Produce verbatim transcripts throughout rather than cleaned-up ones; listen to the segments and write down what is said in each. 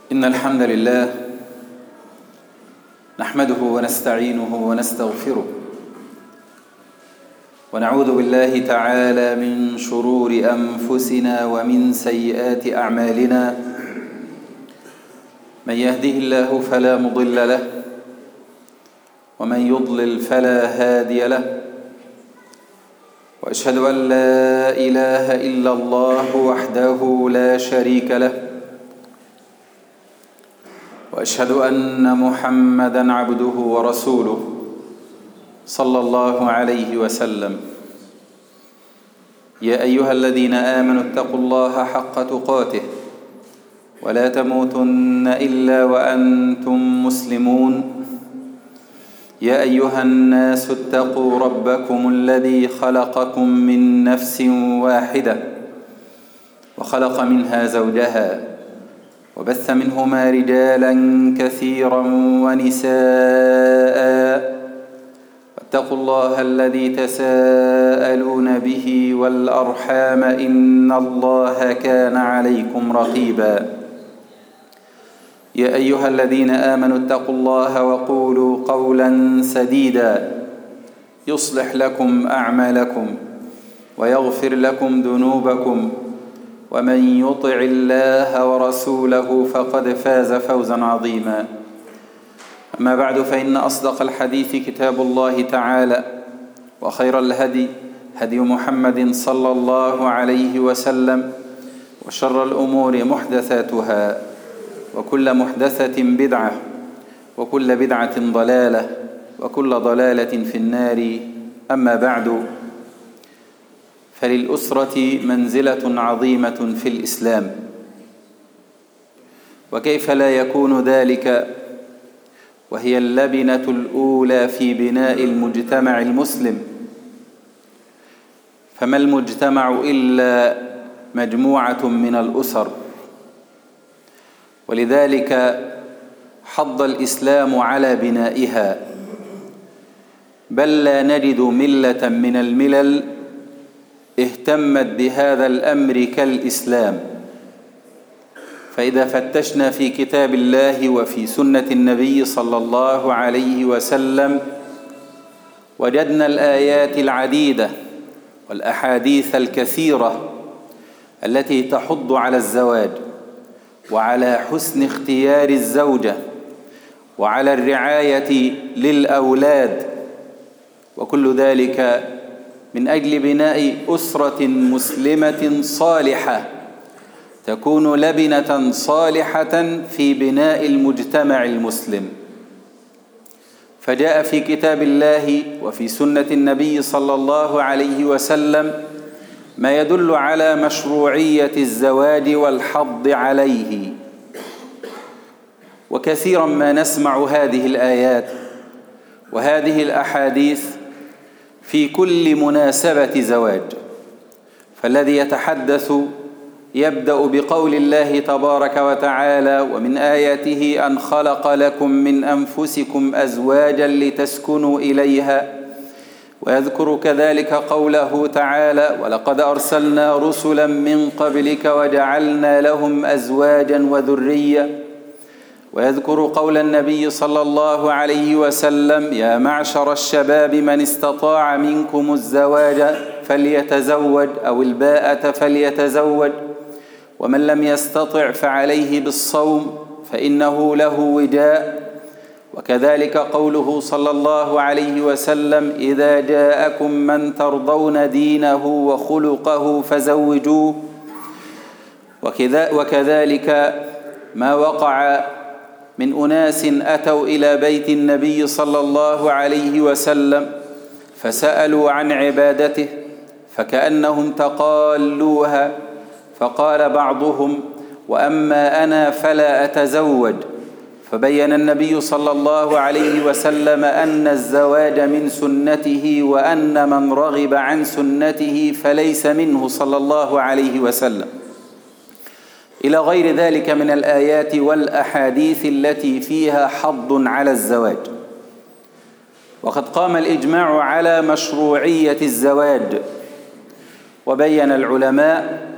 إن الحمد لله نحمده ونستعينه ونستغفره ونعوذ بالله تعالى من شرور أنفسنا ومن سيئات أعمالنا. من يهده الله فلا مضل له ومن يضلل فلا هادي له، وأشهد أن لا إله إلا الله وحده لا شريك له، وأشهد أن محمدًا عبده ورسوله صلى الله عليه وسلم. يا أيها الذين آمنوا اتقوا الله حق تقاته ولا تموتن إلا وأنتم مسلمون. يا أيها الناس اتقوا ربكم الذي خلقكم من نفس واحدة وخلق منها زوجها وبث منهما رجالا كثيرا ونساء، واتقوا الله الذي تساءلون به والأرحام إن الله كان عليكم رقيبا. يا أيها الذين آمنوا اتقوا الله وقولوا قولا سديدا يصلح لكم أعمالكم ويغفر لكم ذنوبكم، ومن يطع الله ورسوله فقد فاز فوزا عظيما. أما بعد، فإن أصدق الحديث كتاب الله تعالى، وخير الهدي هدي محمد صلى الله عليه وسلم، وشر الأمور محدثاتها، وكل محدثة بدعة، وكل بدعة ضلالة، وكل ضلالة في النار. أما بعد، فللأسرة منزلة عظيمة في الإسلام، وكيف لا يكون ذلك وهي اللبنة الأولى في بناء المجتمع المسلم؟ فما المجتمع إلا مجموعة من الأسر، ولذلك حض الإسلام على بنائها، بل لا نجد ملة من الملل اهتمت بهذا الأمر كالإسلام. فإذا فتشنا في كتاب الله وفي سنة النبي صلى الله عليه وسلم وجدنا الآيات العديدة والأحاديث الكثيرة التي تحض على الزواج وعلى حسن اختيار الزوجة وعلى الرعاية للأولاد، وكل ذلك من أجل بناء أسرة مسلمة صالحة تكون لبنة صالحة في بناء المجتمع المسلم. فجاء في كتاب الله وفي سنة النبي صلى الله عليه وسلم ما يدل على مشروعية الزواج والحض عليه، وكثيرا ما نسمع هذه الآيات وهذه الأحاديث في كل مناسبة زواج. فالذي يتحدث يبدأ بقول الله تبارك وتعالى: ومن آياته أن خلق لكم من أنفسكم أزواجا لتسكنوا إليها، ويذكر كذلك قوله تعالى: ولقد أرسلنا رسلا من قبلك وجعلنا لهم أزواجا وذرية، ويذكر قول النبي صلى الله عليه وسلم: يا معشر الشباب من استطاع منكم الزواج فليتزوج، أو الباءة فليتزوج، ومن لم يستطع فعليه بالصوم فإنه له وجاء. وكذلك قوله صلى الله عليه وسلم: إذا جاءكم من ترضون دينه وخلقه فزوجوه. وكذلك ما وقع من أناس أتوا إلى بيت النبي صلى الله عليه وسلم فسألوا عن عبادته فكأنهم تقالوها، فقال بعضهم: وأما أنا فلا أتزوج. فبين النبي صلى الله عليه وسلم أن الزواج من سنته، وأن من رغب عن سنته فليس منه صلى الله عليه وسلم، إلى غير ذلك من الآيات والأحاديث التي فيها حض على الزواج. وقد قام الإجماع على مشروعية الزواج، وبين العلماء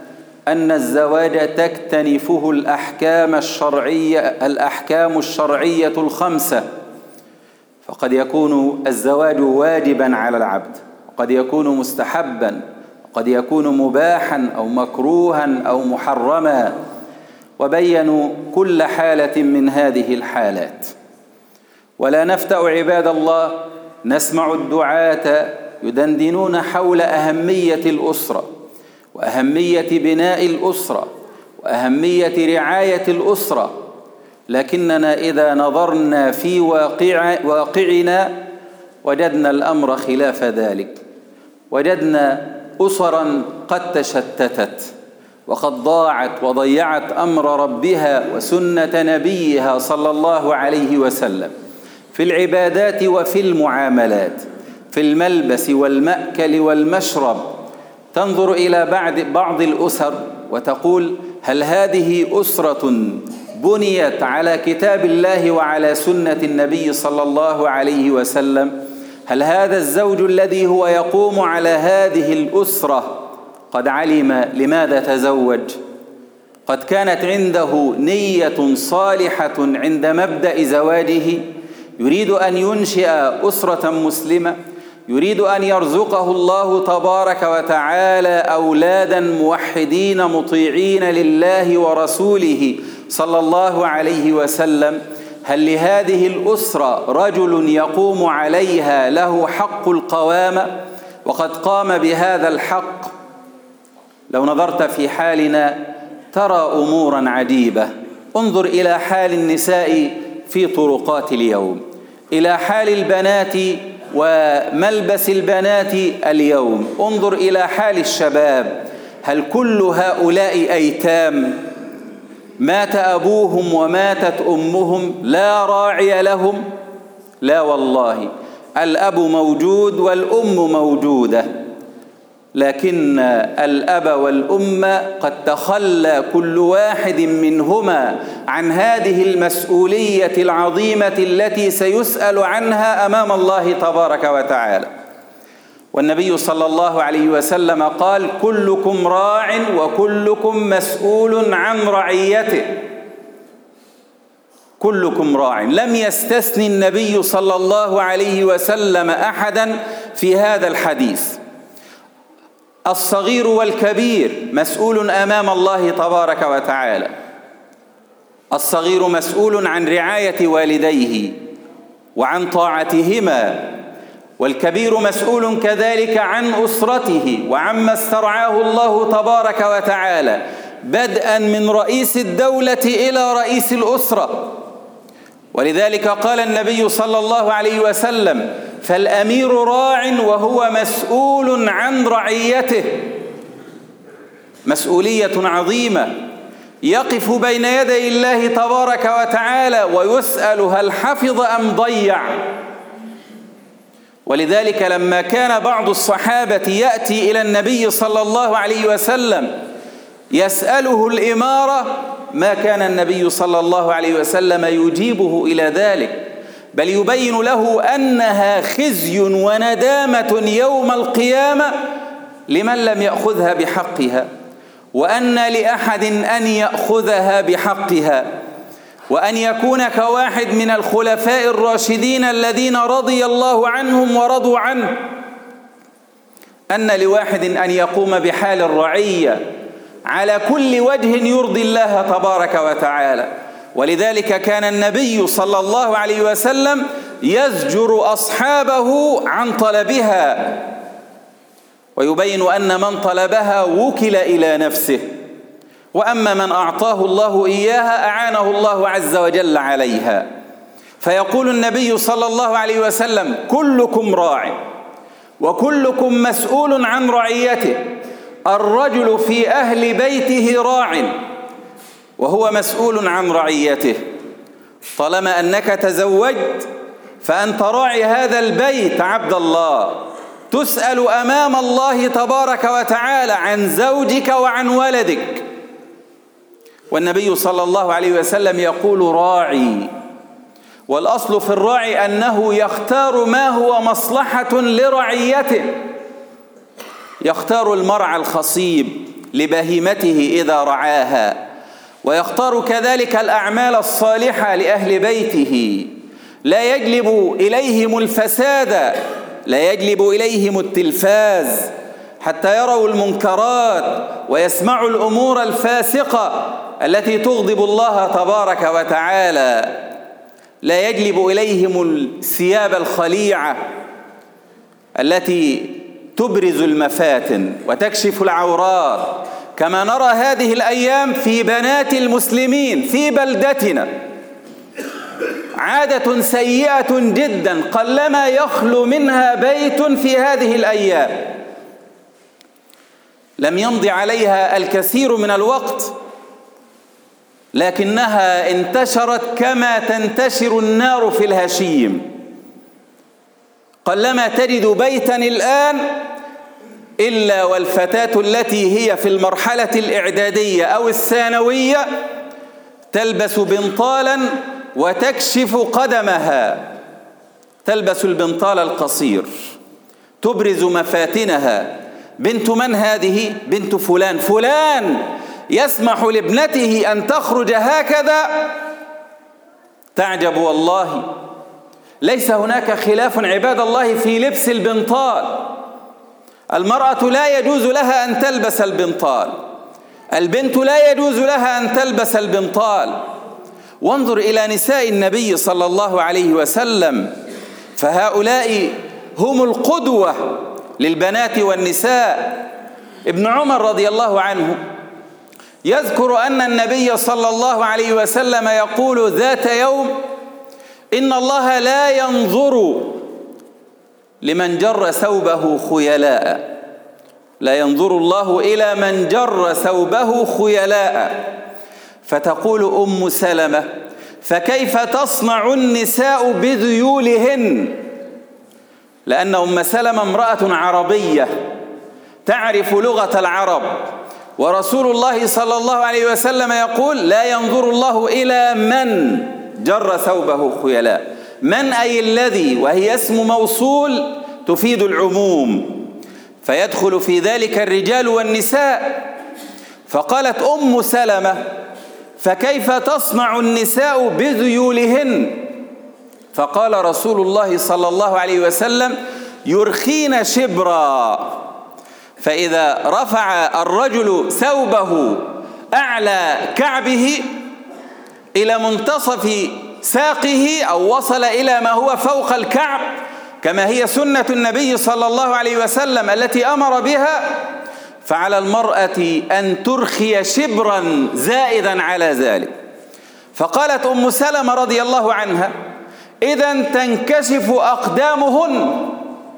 أن الزواج تكتنفه الأحكام الشرعية الأحكام الشرعية الخمسة، فقد يكون الزواج واجبا على العبد، وقد يكون مستحبا، وقد يكون مباحا أو مكروها أو محرما، وبينوا كل حالة من هذه الحالات. ولا نفتأ عباد الله نسمع الدعاة يدندنون حول أهمية الأسرة وأهمية بناء الأسرة وأهمية رعاية الأسرة، لكننا إذا نظرنا في واقع واقعنا وجدنا الأمر خلاف ذلك. وجدنا أسرا قد تشتتت وقد ضاعت وضيعت أمر ربها وسنة نبيها صلى الله عليه وسلم في العبادات وفي المعاملات، في الملبس والمأكل والمشرب. تنظر إلى بعض بعض الأسر وتقول: هل هذه أسرة بنيت على كتاب الله وعلى سنة النبي صلى الله عليه وسلم؟ هل هذا الزوج الذي هو يقوم على هذه الأسرة قد علم لماذا تزوج؟ قد كانت عنده نية صالحة عند مبدأ زواجه، يريد أن ينشئ أسرة مسلمة، يريد أن يرزقه الله تبارك وتعالى أولادا موحدين مطيعين لله ورسوله صلى الله عليه وسلم. هل لهذه الأسرة رجل يقوم عليها له حق القوامة وقد قام بهذا الحق؟ لو نظرت في حالنا ترى أمورا عجيبة. انظر إلى حال النساء في طرقات اليوم، إلى حال البنات وملبس البنات اليوم، انظر إلى حال الشباب. هل كل هؤلاء أيتام مات أبوهم وماتت أمهم لا راعي لهم؟ لا والله، الأب موجود والأم موجودة، لكن الأب والأم قد تخلى كل واحد منهما عن هذه المسؤولية العظيمة التي سيسأل عنها أمام الله تبارك وتعالى. والنبي صلى الله عليه وسلم قال: كلكم راع وكلكم مسؤول عن رعيته. كلكم راع، لم يستثن النبي صلى الله عليه وسلم أحدا في هذا الحديث. الصغير والكبير مسؤول أمام الله تبارك وتعالى. الصغير مسؤول عن رعاية والديه وعن طاعتهما، والكبير مسؤول كذلك عن أسرته وعما استرعاه الله تبارك وتعالى، بدءا من رئيس الدولة إلى رئيس الأسرة. ولذلك قال النبي صلى الله عليه وسلم: فالأمير راع وهو مسؤول عن رعيته. مسؤولية عظيمة، يقف بين يدي الله تبارك وتعالى ويسأل هل حفظ أم ضيع. ولذلك لما كان بعض الصحابة يأتي إلى النبي صلى الله عليه وسلم يسأله الإمارة، ما كان النبي صلى الله عليه وسلم يجيبه إلى ذلك، بل يبين له أنها خزي وندامة يوم القيامة لمن لم يأخذها بحقها، وأن لأحد أن يأخذها بحقها، وأن يكون كواحد من الخلفاء الراشدين الذين رضي الله عنهم ورضوا عنه، أن لواحد أن يقوم بحال الرعية على كل وجه يرضي الله تبارك وتعالى. ولذلك كان النبي صلى الله عليه وسلم يزجر أصحابه عن طلبها، ويبين أن من طلبها وكل إلى نفسه، وأما من أعطاه الله إياها أعانه الله عز وجل عليها. فيقول النبي صلى الله عليه وسلم: كلكم راع وكلكم مسؤول عن رعيته. الرجل في أهل بيته راع وهو مسؤول عن رعيته. طالما أنك تزوجت فأنت راعي هذا البيت عبد الله، تسأل أمام الله تبارك وتعالى عن زوجك وعن ولدك. والنبي صلى الله عليه وسلم يقول: راعي. والأصل في الراعي أنه يختار ما هو مصلحة لرعيته، يختار المرعى الخصيب لبهيمته إذا رعاها، ويختار كذلك الأعمال الصالحة لأهل بيته، لا يجلب إليهم الفساد، لا يجلب إليهم التلفاز حتى يروا المنكرات ويسمعوا الأمور الفاسقة التي تغضب الله تبارك وتعالى، لا يجلب إليهم الثياب الخليعة التي تبرز المفاتن وتكشف العورات، كما نرى هذه الأيام في بنات المسلمين في بلدتنا، عادة سيئة جدا قلما يخلو منها بيت في هذه الأيام. لم يمض عليها الكثير من الوقت لكنها انتشرت كما تنتشر النار في الهشيم. قلما تجد بيتا الآن إلا والفتاة التي هي في المرحلة الإعدادية أو الثانوية تلبس بنطالا وتكشف قدمها، تلبس البنطال القصير تبرز مفاتنها. بنت من هذه؟ بنت فلان. فلان يسمح لابنته أن تخرج هكذا؟ تعجب والله. ليس هناك خلاف عباد الله في لبس البنطال. المرأة لا يجوز لها أن تلبس البنطال، البنت لا يجوز لها أن تلبس البنطال. وانظر إلى نساء النبي صلى الله عليه وسلم، فهؤلاء هم القدوة للبنات والنساء. ابن عمر رضي الله عنه يذكر أن النبي صلى الله عليه وسلم يقول ذات يوم: إن الله لا ينظر لمن جر ثوبه خيلاء، لا ينظر الله إلى من جر ثوبه خيلاء. فتقول أم سلمة: فكيف تصنع النساء بذيولهن؟ لأن أم سلمة امرأة عربية تعرف لغة العرب، ورسول الله صلى الله عليه وسلم يقول: لا ينظر الله إلى من جر ثوبه خيلاء. من أي الذي، وهي اسم موصول تفيد العموم، فيدخل في ذلك الرجال والنساء. فقالت أم سلمة: فكيف تصنع النساء بذيولهن؟ فقال رسول الله صلى الله عليه وسلم: يرخين شبرا. فإذا رفع الرجل ثوبه أعلى كعبه إلى منتصف ساقه أو وصل إلى ما هو فوق الكعب، كما هي سنة النبي صلى الله عليه وسلم التي أمر بها، فعلى المرأة أن ترخي شبرا زائدا على ذلك. فقالت أم سلمة رضي الله عنها: إذن تنكشف أقدامهن.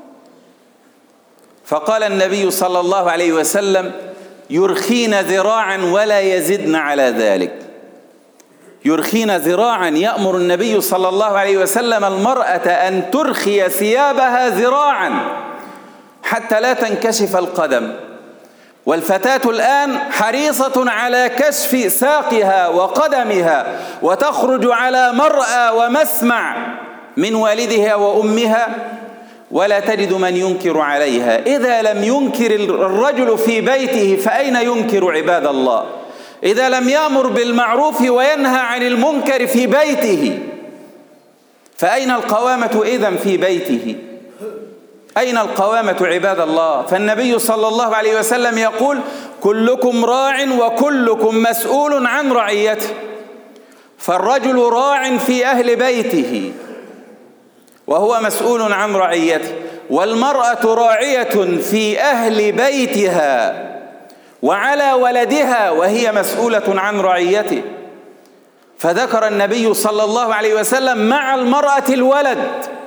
فقال النبي صلى الله عليه وسلم: يرخين ذراعا ولا يزدن على ذلك. يرخين ذراعا، يأمر النبي صلى الله عليه وسلم المرأة أن ترخي ثيابها ذراعا حتى لا تنكشف القدم. والفتاة الآن حريصة على كشف ساقها وقدمها، وتخرج على مرأى ومسمع من والدها وأمها، ولا تجد من ينكر عليها. إذا لم ينكر الرجل في بيته فأين ينكر عباد الله؟ إذا لم يأمر بالمعروف وينهى عن المنكر في بيته فأين القوامة إذن في بيته؟ أين القوامة عباد الله؟ فالنبي صلى الله عليه وسلم يقول: كلكم راع وكلكم مسؤول عن رعيته. فالرجل راع في أهل بيته وهو مسؤول عن رعيته، والمرأة راعية في أهل بيتها وعلى ولدها وهي مسؤولة عن رعيته. فذكر النبي صلى الله عليه وسلم مع المرأة الولد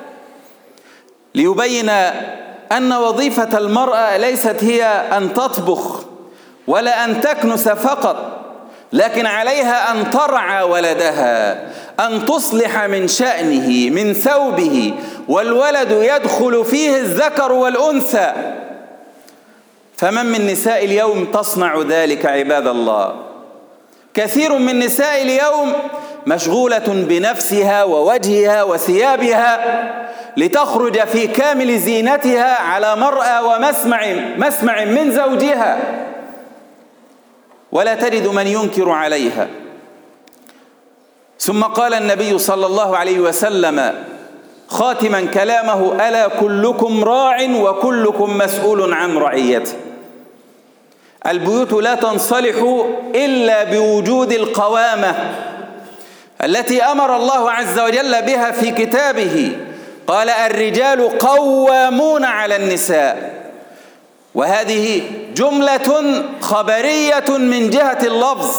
ليبين أن وظيفة المرأة ليست هي أن تطبخ ولا أن تكنس فقط، لكن عليها أن ترعى ولدها، أن تصلح من شأنه من ثوبه، والولد يدخل فيه الذكر والأنثى. فمن من نساء اليوم تصنع ذلك عباد الله؟ كثير من نساء اليوم مشغولة بنفسها ووجهها وثيابها لتخرج في كامل زينتها على مرأى ومسمع مسمع من زوجها. ولا تجد من ينكر عليها. ثم قال النبي صلى الله عليه وسلم خاتما كلامه: ألا كلكم راع وكلكم مسؤول عن رعيته. البيوت لا تصلح إلا بوجود القوامة التي أمر الله عز وجل بها في كتابه. قال: الرجال قوامون على النساء. وهذه جملة خبرية من جهة اللفظ،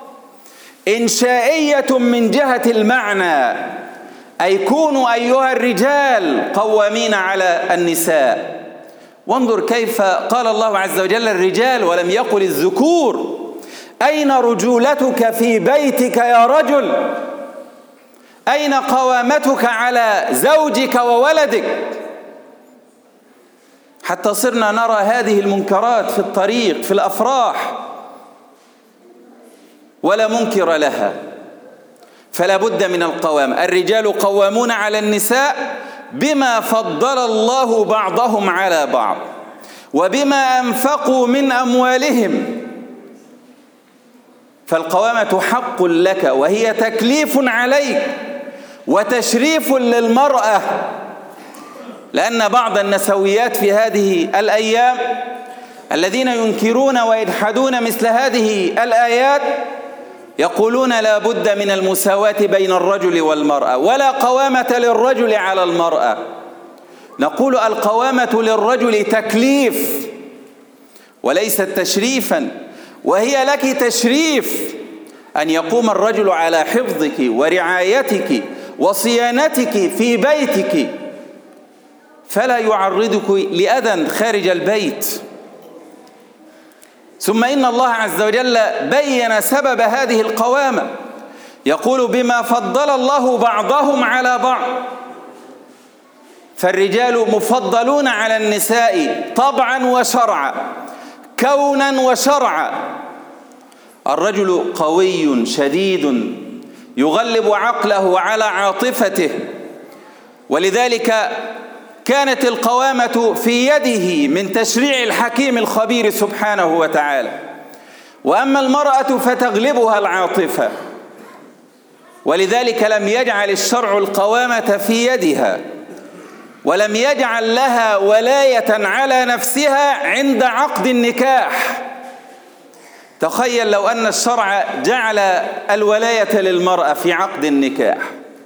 إنشائية من جهة المعنى، أي كونوا أيها الرجال قوامين على النساء. وانظر كيف قال الله عز وجل الرجال ولم يقل الذكور. أين رجولتك في بيتك يا رجل؟ أين قوامتك على زوجك وولدك؟ حتى صرنا نرى هذه المنكرات في الطريق في الأفراح ولا منكر لها. فلا بد من القوامة. الرجال قوامون على النساء بما فضل الله بعضهم على بعض وبما أنفقوا من أموالهم. فالقوامة حق لك وهي تكليف عليك وتشريف للمرأة، لأن بعض النسويات في هذه الأيام الذين ينكرون ويجحدون مثل هذه الآيات يقولون لا بد من المساواة بين الرجل والمرأة ولا قوامة للرجل على المرأة. نقول القوامة للرجل تكليف وليست تشريفا، وهي لك تشريف أن يقوم الرجل على حفظك ورعايتك وصيانتك في بيتك، فلا يعرضك لأذى خارج البيت. ثم إن الله عز وجل بين سبب هذه القوامة، يقول: بما فضل الله بعضهم على بعض. فالرجال مفضلون على النساء طبعا وشرعا، كونا وشرعا. الرجل قوي شديد يغلب عقله على عاطفته، ولذلك كانت القوامة في يده من تشريع الحكيم الخبير سبحانه وتعالى. وأما المرأة فتغلبها العاطفة، ولذلك لم يجعل الشرع القوامة في يدها، ولم يجعل لها ولاية على نفسها عند عقد النكاح. تخيل لو أن الشرع جعل الولاية للمرأة في عقد النكاح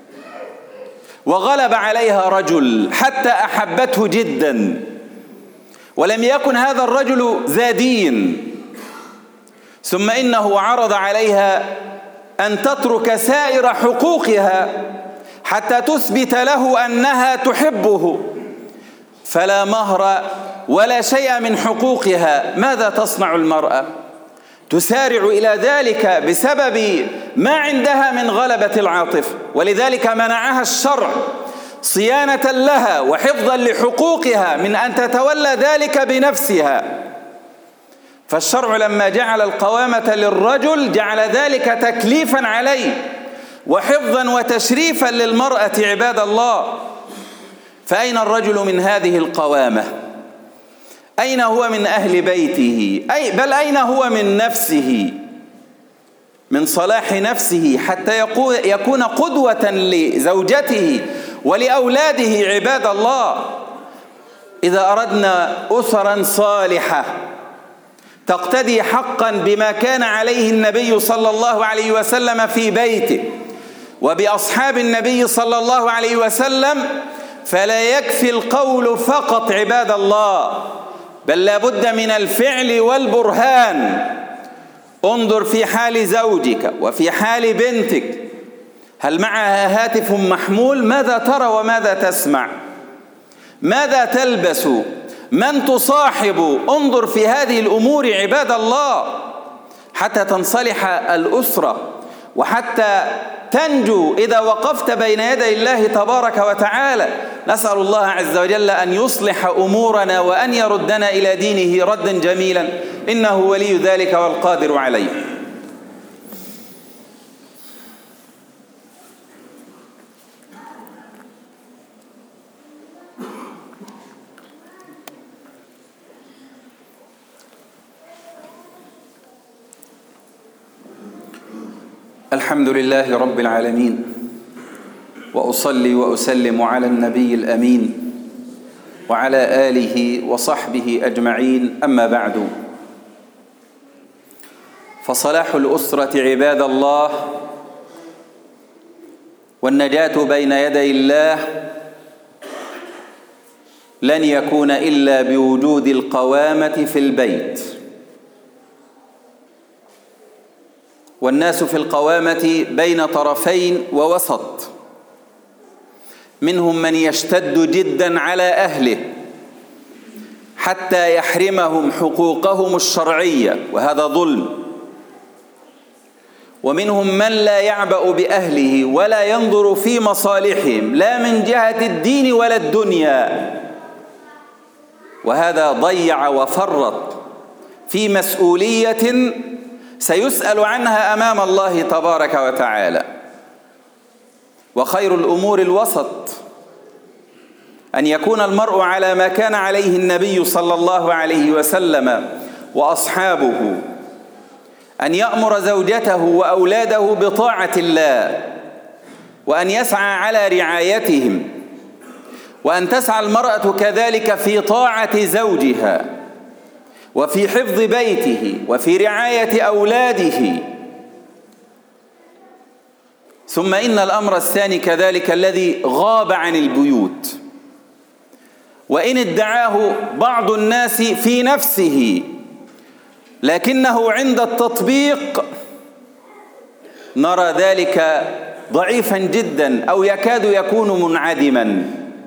وغلب عليها رجل حتى أحبته جدا، ولم يكن هذا الرجل ذا دين، ثم إنه عرض عليها أن تترك سائر حقوقها حتى تثبت له أنها تحبه، فلا مهر ولا شيء من حقوقها. ماذا تصنع المرأة؟ تسارع إلى ذلك بسبب ما عندها من غلبة العاطفة، ولذلك منعها الشرع صيانة لها وحفظا لحقوقها من أن تتولى ذلك بنفسها. فالشرع لما جعل القوامة للرجل جعل ذلك تكليفا عليه وحفظا وتشريفا للمرأة. عباد الله، فأين الرجل من هذه القوامة؟ أين هو من أهل بيته؟ أي بل أين هو من نفسه، من صلاح نفسه، حتى يكون قدوة لزوجته ولأولاده. عباد الله، إذا أردنا أسرا صالحة تقتدي حقا بما كان عليه النبي صلى الله عليه وسلم في بيته وبأصحاب النبي صلى الله عليه وسلم، فلا يكفي القول فقط عباد الله، بل لا بد من الفعل والبرهان. انظر في حال زوجك وفي حال بنتك، هل معها هاتف محمول؟ ماذا ترى وماذا تسمع؟ ماذا تلبس؟ من تصاحب؟ انظر في هذه الأمور عباد الله حتى تنصلح الأسرة وحتى تنجو إذا وقفت بين يدي الله تبارك وتعالى. نسأل الله عز وجل أن يصلح أمورنا وأن يردنا إلى دينه ردا جميلا، إنه ولي ذلك والقادر عليه. الحمد لله رب العالمين، وأصلي وأسلم على النبي الأمين وعلى آله وصحبه أجمعين، أما بعد، فصلاح الأسرة عباد الله والنجاة بين يدي الله لن يكون إلا بوجود القوامة في البيت. والناس في القوامة بين طرفين ووسط، منهم من يشتد جدا على أهله حتى يحرمهم حقوقهم الشرعية، وهذا ظلم، ومنهم من لا يعبأ بأهله ولا ينظر في مصالحهم لا من جهة الدين ولا الدنيا، وهذا ضيع وفرط في مسؤولية سيسأل عنها أمام الله تبارك وتعالى. وخير الأمور الوسط، أن يكون المرء على ما كان عليه النبي صلى الله عليه وسلم وأصحابه، أن يأمر زوجته وأولاده بطاعة الله، وأن يسعى على رعايتهم، وأن تسعى المرأة كذلك في طاعة زوجها وفي حفظ بيته وفي رعاية أولاده. ثم إن الأمر الثاني كذلك الذي غاب عن البيوت، وإن ادعاه بعض الناس في نفسه، لكنه عند التطبيق نرى ذلك ضعيفا جدا أو يكاد يكون منعدما،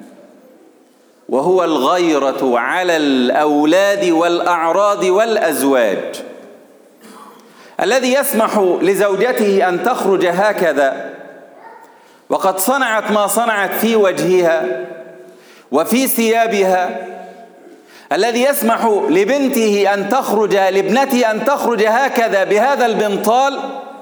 وهو الغيرة على الأولاد والأعراض والأزواج. الذي يسمح لزوجته أن تخرج هكذا وقد صنعت ما صنعت في وجهها وفي ثيابها، الذي يسمح لبنته أن تخرج لابنته أن تخرج هكذا بهذا البنطال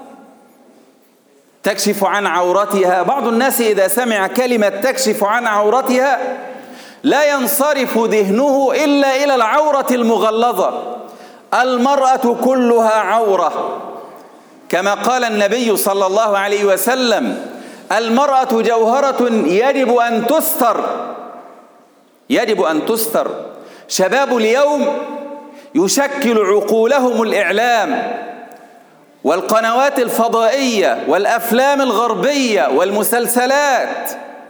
تكشف عن عورتها. بعض الناس إذا سمع كلمة تكشف عن عورتها لا ينصرف ذهنه إلا إلى العورة المغلظة. المرأة كلها عورة، كما قال النبي صلى الله عليه وسلم: المرأة جوهرة يجب أن تستر، يجب أن تستر. شباب اليوم يشكل عقولهم الإعلام والقنوات الفضائية والأفلام الغربية والمسلسلات،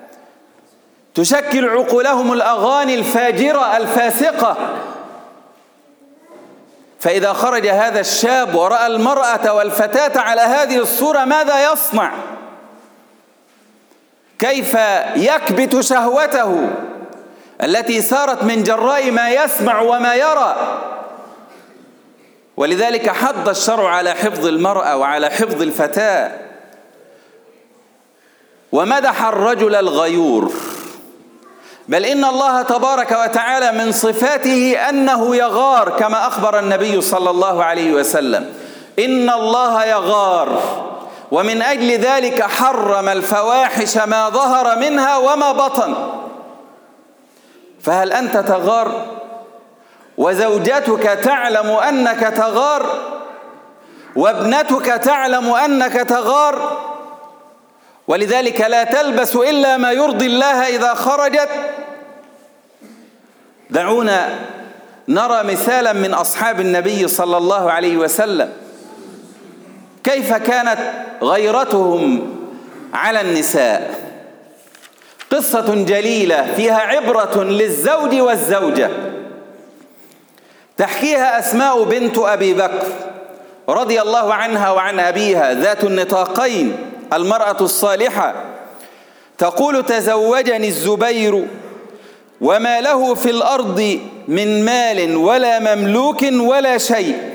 تشكل عقولهم الأغاني الفاجرة الفاسقة. فإذا خرج هذا الشاب ورأى المرأة والفتاة على هذه الصورة ماذا يصنع؟ كيف يكبت شهوته التي سارت من جراء ما يسمع وما يرى؟ ولذلك حض الشرع على حفظ المرأة وعلى حفظ الفتاة، ومدح الرجل الغيور. بل إن الله تبارك وتعالى من صفاته أنه يغار، كما أخبر النبي صلى الله عليه وسلم: إن الله يغار، ومن أجل ذلك حرم الفواحش ما ظهر منها وما بطن. فهل أنت تغار وزوجتك تعلم أنك تغار وابنتك تعلم أنك تغار؟ ولذلك لا تلبس إلا ما يرضي الله إذا خرجت. دعونا نرى مثالا من أصحاب النبي صلى الله عليه وسلم كيف كانت غيرتهم على النساء. قصة جليلة فيها عبرة للزوج والزوجة، تحكيها أسماء بنت أبي بكر رضي الله عنها وعن أبيها، ذات النطاقين، المرأة الصالحة. تقول: تزوجني الزبير وما له في الأرض من مال ولا مملوك ولا شيء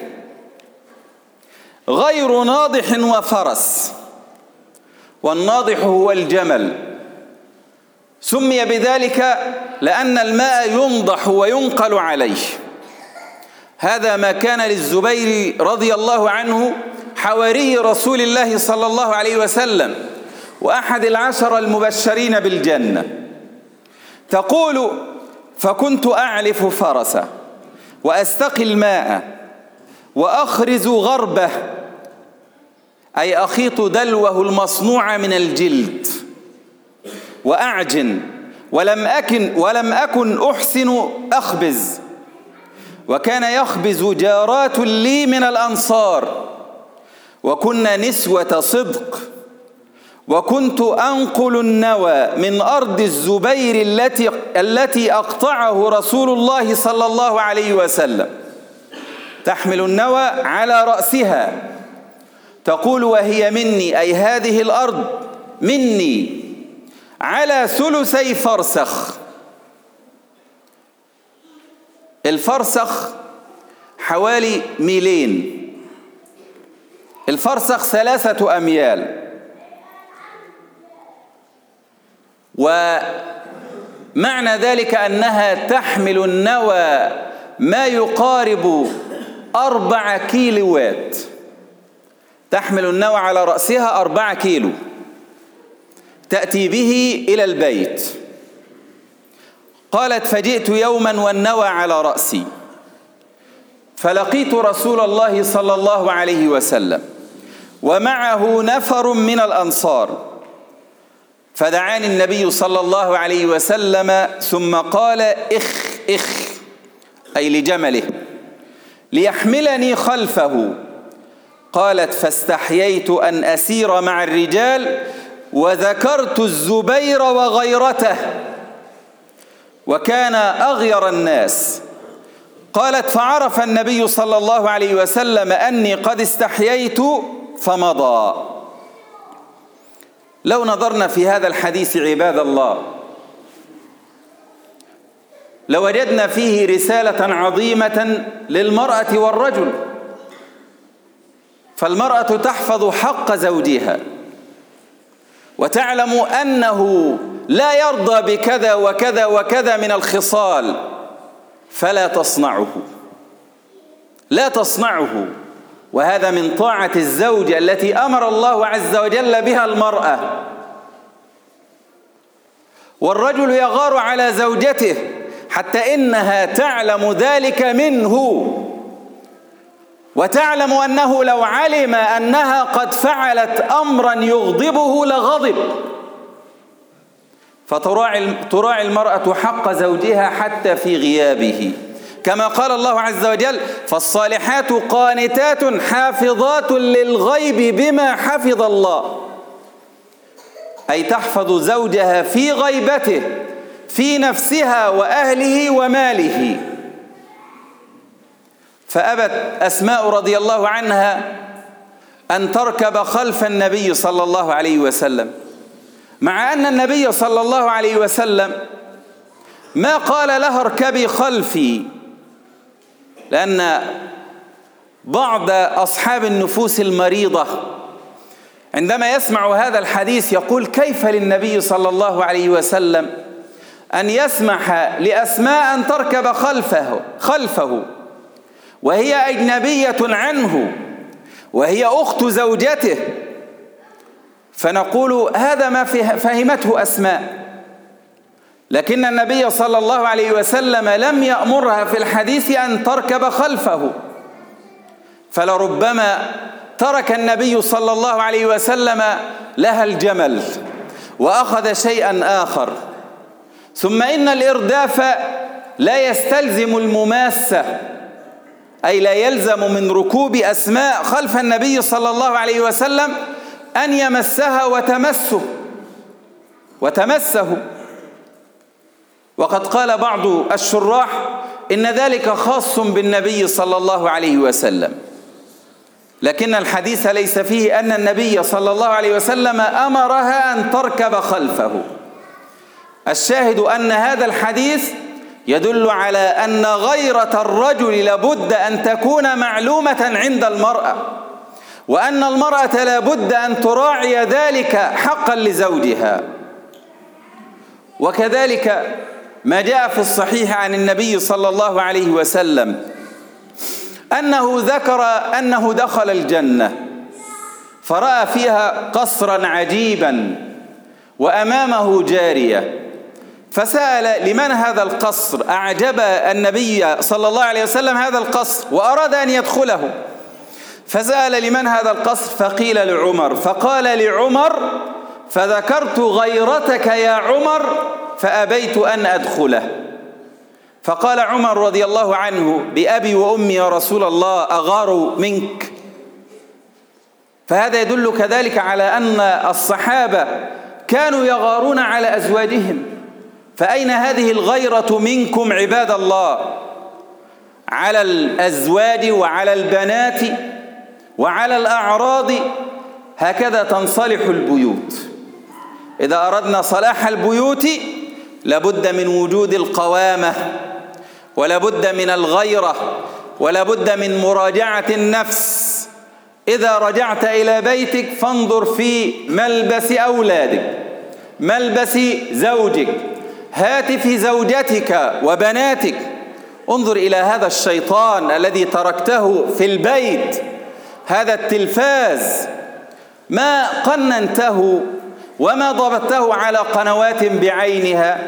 غير ناضح وفرس، والناضح هو الجمل، سمي بذلك لأن الماء ينضح وينقل عليه. هذا ما كان للزبير رضي الله عنه، حواري رسول الله صلى الله عليه وسلم وأحد العشر المبشرين بالجنة. تقول: فكنت أعلف فرسه وأستقي الماء وأخرز غربه، أي أخيط دلوه المصنوع من الجلد وأعجن، ولم أكن ولم أكن أحسن أخبز، وكان يخبز جارات لي من الأنصار، وكنا نسوة صدق، وكنت أنقل النوى من أرض الزبير التي التي أقطعه رسول الله صلى الله عليه وسلم، تحمل النوى على رأسها تقول وهي مني، أي هذه الأرض مني، على ثلثي فرسخ. الفرسخ حوالي ميلين، الفرسخ ثلاثة أميال. ومعنى ذلك أنها تحمل النوى ما يقارب أربع كيلوات، تحمل النوى على رأسها أربع كيلو، تأتي به إلى البيت. قالت فجئت يوما والنوى على رأسي، فلقيت رسول الله صلى الله عليه وسلم ومعه نفر من الأنصار، فدعاني النبي صلى الله عليه وسلم ثم قال إخ إخ، أي لجمله، ليحملني خلفه. قالت فاستحييت أن أسير مع الرجال، وذكرت الزبير وغيرته، وكان أغير الناس. قالت فعرف النبي صلى الله عليه وسلم أني قد استحييت فمضى. لو نظرنا في هذا الحديث عباد الله لوجدنا فيه رسالة عظيمة للمرأة والرجل. فالمرأة تحفظ حق زوجها وتعلم أنه لا يرضى بكذا وكذا وكذا من الخصال، فلا تصنعه، لا تصنعه. وهذا من طاعة الزوجة التي أمر الله عز وجل بها المرأة. والرجل يغار على زوجته حتى إنها تعلم ذلك منه، وتعلم أنه لو علم أنها قد فعلت أمرا يغضبه لغضب. فتراعي تراعي المرأة حق زوجها حتى في غيابه، كما قال الله عز وجل فالصالحات قانتات حافظات للغيب بما حفظ الله، أي تحفظ زوجها في غيبته في نفسها وأهله وماله. فأبت أسماء رضي الله عنها أن تركب خلف النبي صلى الله عليه وسلم، مع أن النبي صلى الله عليه وسلم ما قال لها اركبي خلفي، لأن بعض أصحاب النفوس المريضة عندما يسمع هذا الحديث يقول كيف للنبي صلى الله عليه وسلم أن يسمح لأسماء أن تركب خلفه خلفه وهي أجنبية عنه وهي أخت زوجته. فنقول هذا ما فهمته أسماء، لكن النبي صلى الله عليه وسلم لم يأمرها في الحديث أن تركب خلفه. فلربما ترك النبي صلى الله عليه وسلم لها الجمل وأخذ شيئا آخر. ثم إن الإرداف لا يستلزم المماسة، أي لا يلزم من ركوب أسماء خلف النبي صلى الله عليه وسلم أن يمسها وتمسه وتمسه وقد قال بعض الشراح إن ذلك خاص بالنبي صلى الله عليه وسلم، لكن الحديث ليس فيه أن النبي صلى الله عليه وسلم أمرها أن تركب خلفه. الشاهد أن هذا الحديث يدل على أن غيرة الرجل لابد أن تكون معلومة عند المرأة، وأن المرأة لابد أن تراعي ذلك حقا لزوجها. وكذلك ما جاء في الصحيح عن النبي صلى الله عليه وسلم أنه ذكر أنه دخل الجنة فرأى فيها قصرا عجيبا وأمامه جارية، فسأل لمن هذا القصر؟ أعجب النبي صلى الله عليه وسلم هذا القصر وأراد أن يدخله، فسأل لمن هذا القصر؟ فقيل لعمر. فقال لعمر: فذكرت غيرتك يا عمر فأبيت أن أدخله. فقال عمر رضي الله عنه: بأبي وأمي يا رسول الله، أغار منك؟ فهذا يدل كذلك على أن الصحابة كانوا يغارون على أزواجهم. فأين هذه الغيرة منكم عباد الله على الأزواج وعلى البنات وعلى الأعراض؟ هكذا تنصلح البيوت. إذا أردنا صلاح البيوت لابد من وجود القوامة، ولابد من الغيرة، ولابد من مراجعة النفس. إذا رجعت إلى بيتك فانظر في ملبس أولادك، ملبس زوجك، هاتف زوجتك وبناتك. انظر إلى هذا الشيطان الذي تركته في البيت، هذا التلفاز، ما قننته وما ضبطته على قنوات بعينها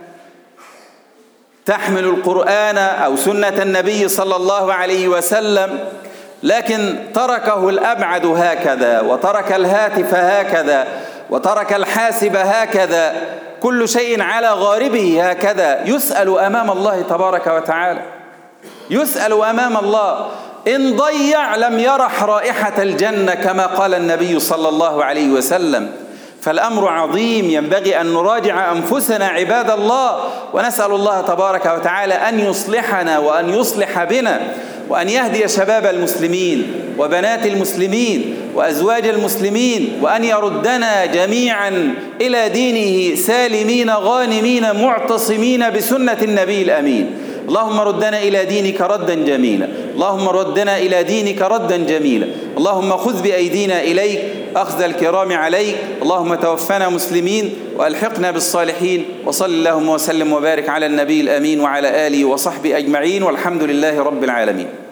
تحمل القرآن أو سنة النبي صلى الله عليه وسلم، لكن تركه الأبعد هكذا، وترك الهاتف هكذا، وترك الحاسب هكذا، كل شيء على غاربه هكذا. يسأل أمام الله تبارك وتعالى، يسأل أمام الله. إن ضيع لم يرح رائحة الجنة كما قال النبي صلى الله عليه وسلم. فالأمر عظيم، ينبغي أن نراجع أنفسنا عباد الله، ونسأل الله تبارك وتعالى أن يصلحنا وأن يصلح بنا، وأن يهدي شباب المسلمين وبنات المسلمين وأزواج المسلمين، وأن يردنا جميعا إلى دينه سالمين غانمين معتصمين بسنة النبي الأمين. اللهم ردنا إلى دينك ردا جميلا، اللهم ردنا إلى دينك ردا جميلا، اللهم خذ بأيدينا إليك أخذ الكرام عليك، اللهم توفنا مسلمين وألحقنا بالصالحين. وصل اللهم وسلم وبارك على النبي الأمين وعلى آله وصحبه أجمعين، والحمد لله رب العالمين.